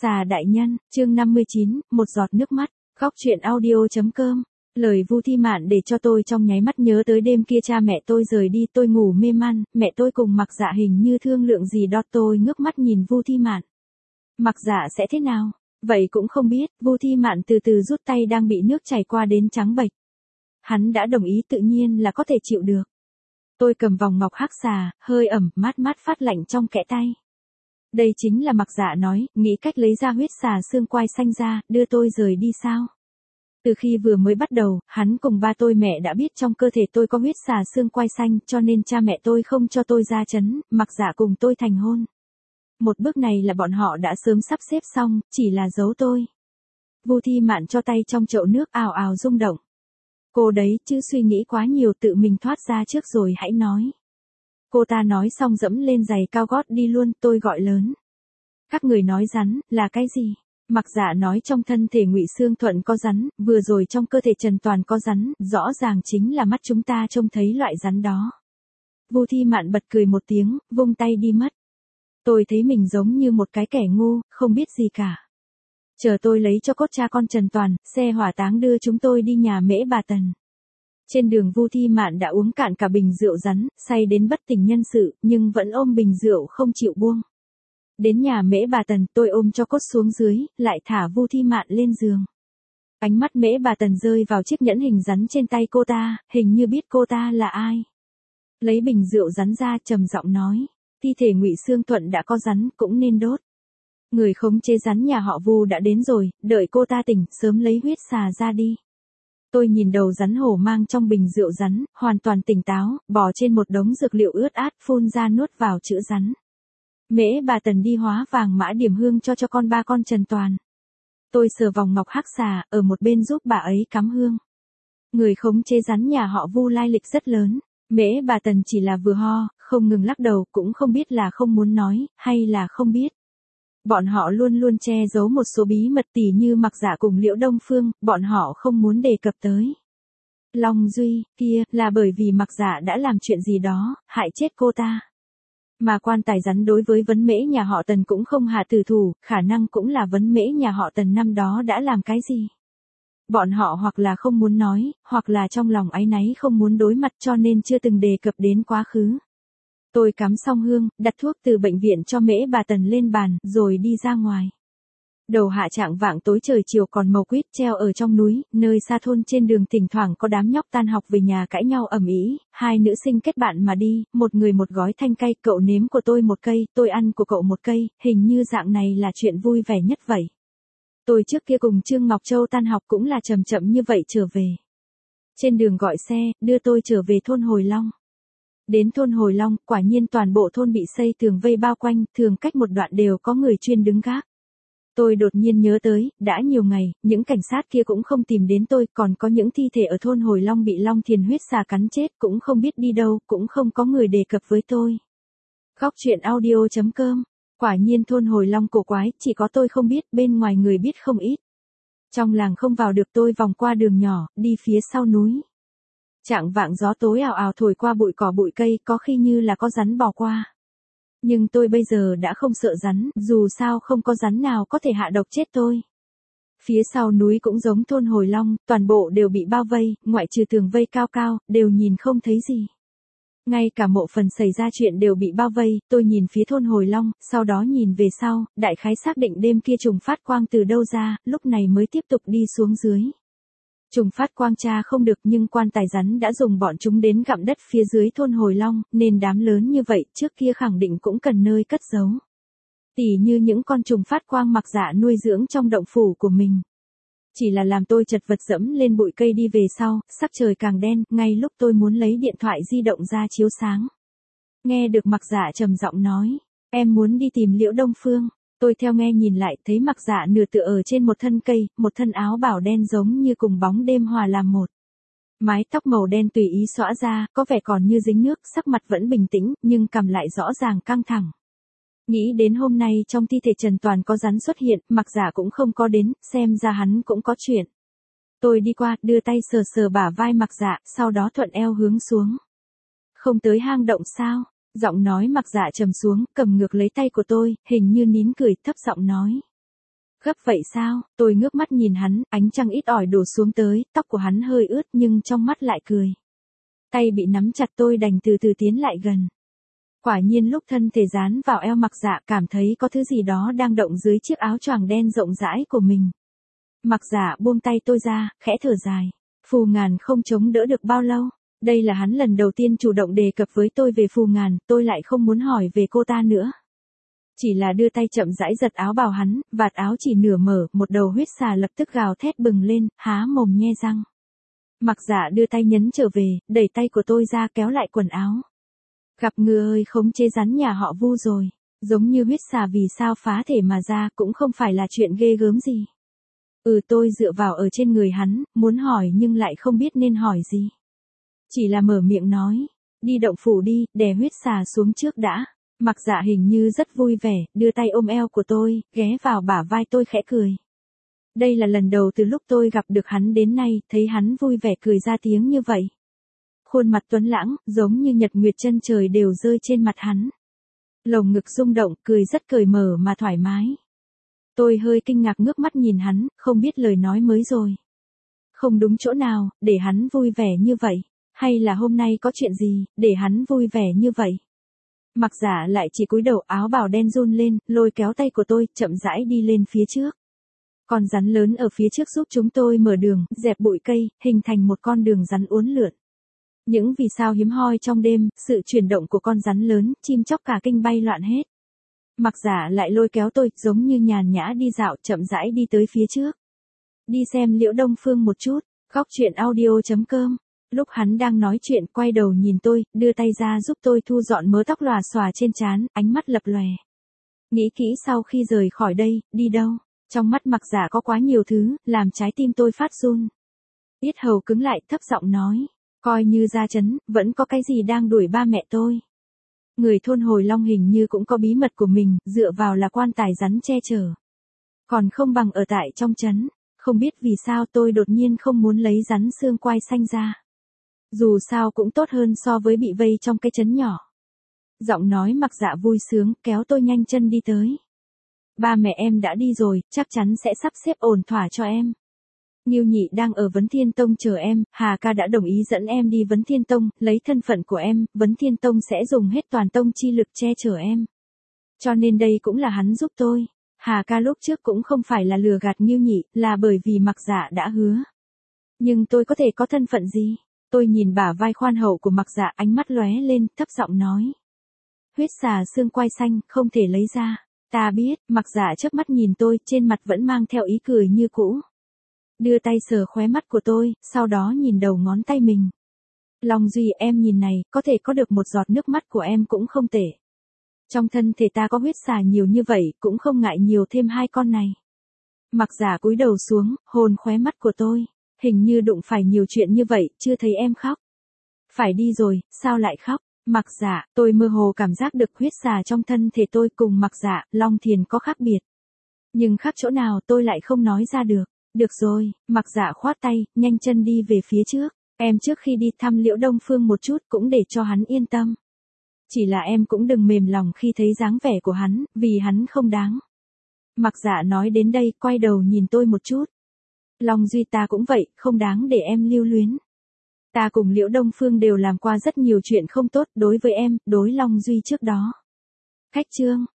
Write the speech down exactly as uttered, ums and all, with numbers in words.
Xà đại nhân, chương năm mươi chín, một giọt nước mắt, khóc chuyện audio.com. Lời Vu Thi Mạn để cho tôi trong nháy mắt nhớ tới đêm kia cha mẹ tôi rời đi, tôi ngủ mê man, mẹ tôi cùng Mặc Dạ hình như thương lượng gì đó, tôi ngước mắt nhìn Vu Thi Mạn. Mặc Dạ sẽ thế nào? Vậy cũng không biết. Vu Thi Mạn từ từ rút tay đang bị nước chảy qua đến trắng bệch. Hắn đã đồng ý, tự nhiên là có thể chịu được. Tôi cầm vòng ngọc hắc xà, hơi ẩm, mát mát phát lạnh trong kẽ tay. Đây chính là Mặc Dạ nói, nghĩ cách lấy ra huyết xà xương quai xanh ra, đưa tôi rời đi sao? Từ khi vừa mới bắt đầu, hắn cùng ba tôi mẹ đã biết trong cơ thể tôi có huyết xà xương quai xanh, cho nên cha mẹ tôi không cho tôi ra trấn, Mặc Dạ cùng tôi thành hôn. Một bước này là bọn họ đã sớm sắp xếp xong, chỉ là giấu tôi. Vu Thi Mạn cho tay trong chậu nước ào ào rung động. Cô đấy, chứ suy nghĩ quá nhiều, tự mình thoát ra trước rồi hãy nói. Cô ta nói xong dẫm lên giày cao gót đi luôn, tôi gọi lớn. Các người nói rắn, là cái gì? Mặc Dạ nói trong thân thể Ngụy Xương Thuận có rắn, vừa rồi trong cơ thể Trần Toàn có rắn, rõ ràng chính là mắt chúng ta trông thấy loại rắn đó. Vu Thi Mạn bật cười một tiếng, vung tay đi mất. Tôi thấy mình giống như một cái kẻ ngu, không biết gì cả. Chờ tôi lấy cho cốt cha con Trần Toàn, xe hỏa táng đưa chúng tôi đi nhà Mễ Bà Tần. Trên đường Vu Thi Mạn đã uống cạn cả bình rượu rắn, say đến bất tỉnh nhân sự, nhưng vẫn ôm bình rượu không chịu buông. Đến nhà Mễ Bà Tần, tôi ôm cho cốt xuống dưới, lại thả Vu Thi Mạn lên giường. Ánh mắt Mễ Bà Tần rơi vào chiếc nhẫn hình rắn trên tay cô ta, hình như biết cô ta là ai. Lấy bình rượu rắn ra, trầm giọng nói, thi thể Ngụy Xương Thuận đã có rắn, cũng nên đốt. Người khống chế rắn nhà họ Vu đã đến rồi, đợi cô ta tỉnh, sớm lấy huyết xà ra đi. Tôi nhìn đầu rắn hổ mang trong bình rượu rắn, hoàn toàn tỉnh táo, bò trên một đống dược liệu ướt át, phun ra nuốt vào chữ rắn. Mễ Bà Tần đi hóa vàng mã điểm hương cho cho con ba con Trần Toàn. Tôi sờ vòng ngọc hắc xà, ở một bên giúp bà ấy cắm hương. Người khống chế rắn nhà họ Vu lai lịch rất lớn. Mễ Bà Tần chỉ là vừa ho, không ngừng lắc đầu, cũng không biết là không muốn nói, hay là không biết. Bọn họ luôn luôn che giấu một số bí mật, tỉ như Mặc Dạ cùng Liễu Đông Phương, bọn họ không muốn đề cập tới. Long Duy, kia, là bởi vì Mặc Dạ đã làm chuyện gì đó, hại chết cô ta. Mà quan tài rắn đối với vấn Mễ nhà họ Tần cũng không hạ tử thủ, khả năng cũng là vấn Mễ nhà họ Tần năm đó đã làm cái gì. Bọn họ hoặc là không muốn nói, hoặc là trong lòng áy náy không muốn đối mặt, cho nên chưa từng đề cập đến quá khứ. Tôi cắm xong hương, đặt thuốc từ bệnh viện cho Mễ Bà Tần lên bàn, rồi đi ra ngoài. Đầu hạ trạng vạng tối trời chiều còn màu quýt treo ở trong núi, nơi xa thôn trên đường thỉnh thoảng có đám nhóc tan học về nhà cãi nhau ầm ĩ, hai nữ sinh kết bạn mà đi, một người một gói thanh cay, cậu nếm của tôi một cây, tôi ăn của cậu một cây, hình như dạng này là chuyện vui vẻ nhất vậy. Tôi trước kia cùng Trương Ngọc Châu tan học cũng là chậm chậm như vậy trở về. Trên đường gọi xe, đưa tôi trở về thôn Hồi Long. Đến thôn Hồi Long, quả nhiên toàn bộ thôn bị xây tường vây bao quanh, thường cách một đoạn đều có người chuyên đứng gác. Tôi đột nhiên nhớ tới, đã nhiều ngày, những cảnh sát kia cũng không tìm đến tôi, còn có những thi thể ở thôn Hồi Long bị Long Thiền huyết xà cắn chết, cũng không biết đi đâu, cũng không có người đề cập với tôi. Khóc chuyện audio.com. Quả nhiên thôn Hồi Long cổ quái, chỉ có tôi không biết, bên ngoài người biết không ít. Trong làng không vào được, tôi vòng qua đường nhỏ, đi phía sau núi. Trạng vạng gió tối ào ào thổi qua bụi cỏ bụi cây, có khi như là có rắn bò qua. Nhưng tôi bây giờ đã không sợ rắn, dù sao không có rắn nào có thể hạ độc chết tôi. Phía sau núi cũng giống thôn Hồi Long, toàn bộ đều bị bao vây, ngoại trừ tường vây cao cao, đều nhìn không thấy gì. Ngay cả mộ phần xảy ra chuyện đều bị bao vây, tôi nhìn phía thôn Hồi Long, sau đó nhìn về sau, đại khái xác định đêm kia trùng phát quang từ đâu ra, lúc này mới tiếp tục đi xuống dưới. Trùng phát quang tra không được, nhưng quan tài rắn đã dùng bọn chúng đến gặm đất phía dưới thôn Hồi Long, nên đám lớn như vậy trước kia khẳng định cũng cần nơi cất giấu. Tỉ như những con trùng phát quang Mặc Dạ nuôi dưỡng trong động phủ của mình. Chỉ là làm tôi chật vật dẫm lên bụi cây đi về sau, sắc trời càng đen, ngay lúc tôi muốn lấy điện thoại di động ra chiếu sáng. Nghe được Mặc Dạ trầm giọng nói, em muốn đi tìm Liễu Đông Phương. Tôi theo nghe nhìn lại, thấy Mặc Dạ nửa tựa ở trên một thân cây, một thân áo bảo đen giống như cùng bóng đêm hòa làm một. Mái tóc màu đen tùy ý xõa ra, có vẻ còn như dính nước, sắc mặt vẫn bình tĩnh, nhưng cằm lại rõ ràng căng thẳng. Nghĩ đến hôm nay trong thi thể Trần Toàn có rắn xuất hiện, Mặc Dạ cũng không có đến, xem ra hắn cũng có chuyện. Tôi đi qua, đưa tay sờ sờ bả vai Mặc Dạ, sau đó thuận eo hướng xuống. Không tới hang động sao? Giọng nói Mặc Dạ trầm xuống, cầm ngược lấy tay của tôi, hình như nín cười, thấp giọng nói. Gấp vậy sao? Tôi ngước mắt nhìn hắn, ánh trăng ít ỏi đổ xuống tới, tóc của hắn hơi ướt nhưng trong mắt lại cười. Tay bị nắm chặt tôi đành từ từ tiến lại gần. Quả nhiên lúc thân thể dán vào eo Mặc Dạ cảm thấy có thứ gì đó đang động dưới chiếc áo choàng đen rộng rãi của mình. Mặc Dạ buông tay tôi ra, khẽ thở dài. Phù Ngàn không chống đỡ được bao lâu. Đây là hắn lần đầu tiên chủ động đề cập với tôi về Phù Ngàn, tôi lại không muốn hỏi về cô ta nữa. Chỉ là đưa tay chậm rãi giật áo bào hắn, vạt áo chỉ nửa mở, một đầu huyết xà lập tức gào thét bừng lên, há mồm nhe răng. Mặc Dạ đưa tay nhấn trở về, đẩy tay của tôi ra kéo lại quần áo. Gặp ngựa ơi, khống chế rắn nhà họ Vu rồi. Giống như huyết xà vì sao phá thể mà ra cũng không phải là chuyện ghê gớm gì. Ừ, tôi dựa vào ở trên người hắn, muốn hỏi nhưng lại không biết nên hỏi gì. Chỉ là mở miệng nói, đi động phủ đi, đè huyết xà xuống trước đã. Mặc Dạ hình như rất vui vẻ, đưa tay ôm eo của tôi, ghé vào bả vai tôi khẽ cười. Đây là lần đầu từ lúc tôi gặp được hắn đến nay, thấy hắn vui vẻ cười ra tiếng như vậy. Khuôn mặt tuấn lãng, giống như nhật nguyệt chân trời đều rơi trên mặt hắn. Lồng ngực rung động, cười rất cởi mở mà thoải mái. Tôi hơi kinh ngạc ngước mắt nhìn hắn, không biết lời nói mới rồi. Không đúng chỗ nào, để hắn vui vẻ như vậy. Hay là hôm nay có chuyện gì, để hắn vui vẻ như vậy. Mặc Dạ lại chỉ cúi đầu, áo bào đen run lên, lôi kéo tay của tôi, chậm rãi đi lên phía trước. Con rắn lớn ở phía trước giúp chúng tôi mở đường, dẹp bụi cây, hình thành một con đường rắn uốn lượn. Những vì sao hiếm hoi trong đêm, sự chuyển động của con rắn lớn, chim chóc cả kinh bay loạn hết. Mặc Dạ lại lôi kéo tôi, giống như nhàn nhã đi dạo, chậm rãi đi tới phía trước. Đi xem Liễu Đông Phương một chút, góc truyện audio chấm com. Lúc hắn đang nói chuyện, quay đầu nhìn tôi, đưa tay ra giúp tôi thu dọn mớ tóc lòa xòa trên trán, ánh mắt lập lòe. Nghĩ kỹ sau khi rời khỏi đây, đi đâu? Trong mắt Mặc Dạ có quá nhiều thứ, làm trái tim tôi phát run. Yết hầu cứng lại, thấp giọng nói. Coi như ra trấn, vẫn có cái gì đang đuổi ba mẹ tôi. Người thôn Hồi Long hình như cũng có bí mật của mình, dựa vào là quan tài rắn che chở. Còn không bằng ở tại trong trấn. Không biết vì sao tôi đột nhiên không muốn lấy rắn xương quai xanh ra. Dù sao cũng tốt hơn so với bị vây trong cái trấn nhỏ. Giọng nói Mặc Dạ vui sướng, kéo tôi nhanh chân đi tới. Ba mẹ em đã đi rồi, chắc chắn sẽ sắp xếp ổn thỏa cho em. Ngưu Nhị đang ở Vấn Thiên Tông chờ em, Hà ca đã đồng ý dẫn em đi Vấn Thiên Tông, lấy thân phận của em, Vấn Thiên Tông sẽ dùng hết toàn tông chi lực che chở em. Cho nên đây cũng là hắn giúp tôi. Hà ca lúc trước cũng không phải là lừa gạt Ngưu Nhị, là bởi vì Mặc Dạ đã hứa. Nhưng tôi có thể có thân phận gì? Tôi nhìn bả vai khoan hậu của Mặc Dạ, ánh mắt lóe lên, thấp giọng nói. Huyết xà xương quai xanh, không thể lấy ra. Ta biết, Mặc Dạ chớp mắt nhìn tôi, trên mặt vẫn mang theo ý cười như cũ. Đưa tay sờ khóe mắt của tôi, sau đó nhìn đầu ngón tay mình. Long Duy, em nhìn này, có thể có được một giọt nước mắt của em cũng không tệ. Trong thân thể ta có huyết xà nhiều như vậy, cũng không ngại nhiều thêm hai con này. Mặc Dạ cúi đầu xuống, hôn khóe mắt của tôi. Hình như đụng phải nhiều chuyện như vậy, chưa thấy em khóc. Phải đi rồi, sao lại khóc? Mặc Dạ, tôi mơ hồ cảm giác được huyết xà trong thân thể tôi cùng Mặc Dạ, Long Thiền có khác biệt. Nhưng khác chỗ nào tôi lại không nói ra được. Được rồi, Mặc Dạ khoát tay, nhanh chân đi về phía trước. Em trước khi đi thăm Liễu Đông Phương một chút cũng để cho hắn yên tâm. Chỉ là em cũng đừng mềm lòng khi thấy dáng vẻ của hắn, vì hắn không đáng. Mặc Dạ nói đến đây, quay đầu nhìn tôi một chút. Long Duy, ta cũng vậy, không đáng để em lưu luyến. Ta cùng Liễu Đông Phương đều làm qua rất nhiều chuyện không tốt đối với em, đối Long Duy trước đó. Khách chương.